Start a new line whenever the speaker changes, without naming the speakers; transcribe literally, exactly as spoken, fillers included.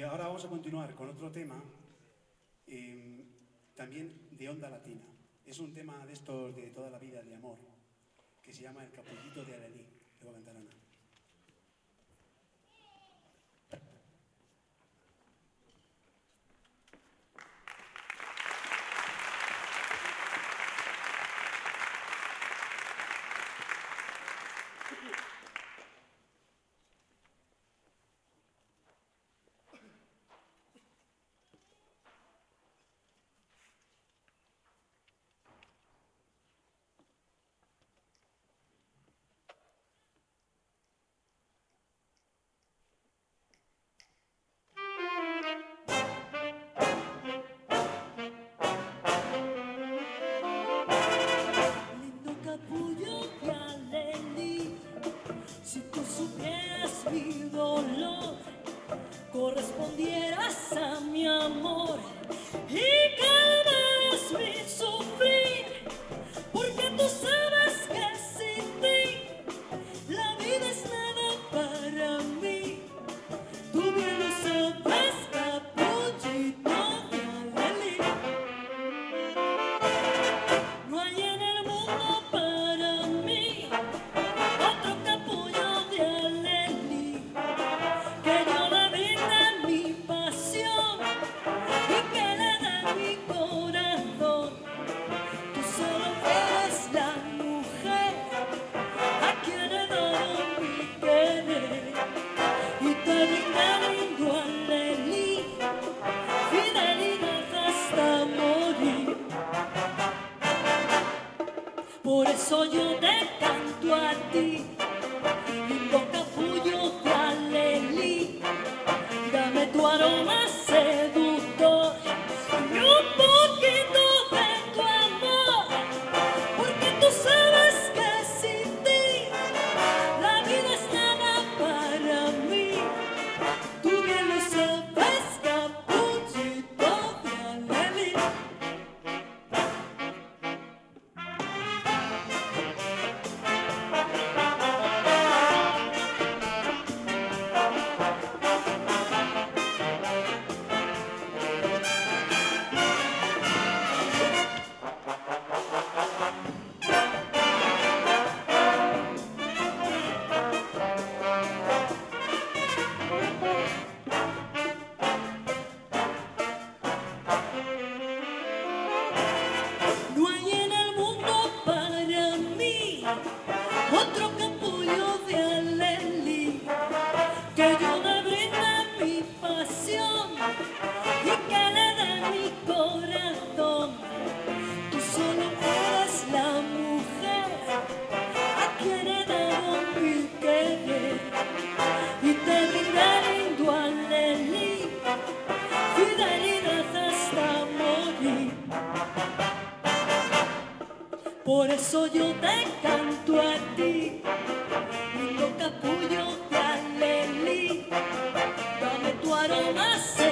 ahora vamos a continuar con otro tema, eh, también de onda latina. Es un tema de estos de toda la vida, de amor, que se llama El Capullito de Alelí. Le voy a cantar Ana.
Correspondieras a mi amor y calmas mi sufrir, porque tú sabes que sin ti la vida es nada para mí. Tú bien lo sabes, capullito de Alelí. No hay en el mundo para mí otro capullo de Alelí, que yo le brinde mi pasión y que le dé mi corazón. Tú solo eres la mujer a quien he dado mi querer, y te brindé lindo Alelí, fidelidad hasta morir. Por eso yo te canto a ti, lindo capullo de Alelí. Dame tu aroma seductor y un poquito de tu amor, porque tú sabes que sin ti la vida es nada para mí. Tú bien lo sabes, capullito de Alelí. No hay en el mundo para mí otro capullo de Alelí, que yo le brinde mi pasión y que le dé mi corazón. Tú solo eres la mujer a quien he dado mi querer, y te brindé lindo Alelí, fidelidad hasta morir. Por eso yo te canto a ti, lindo capullo de Alelí. Dame tu aroma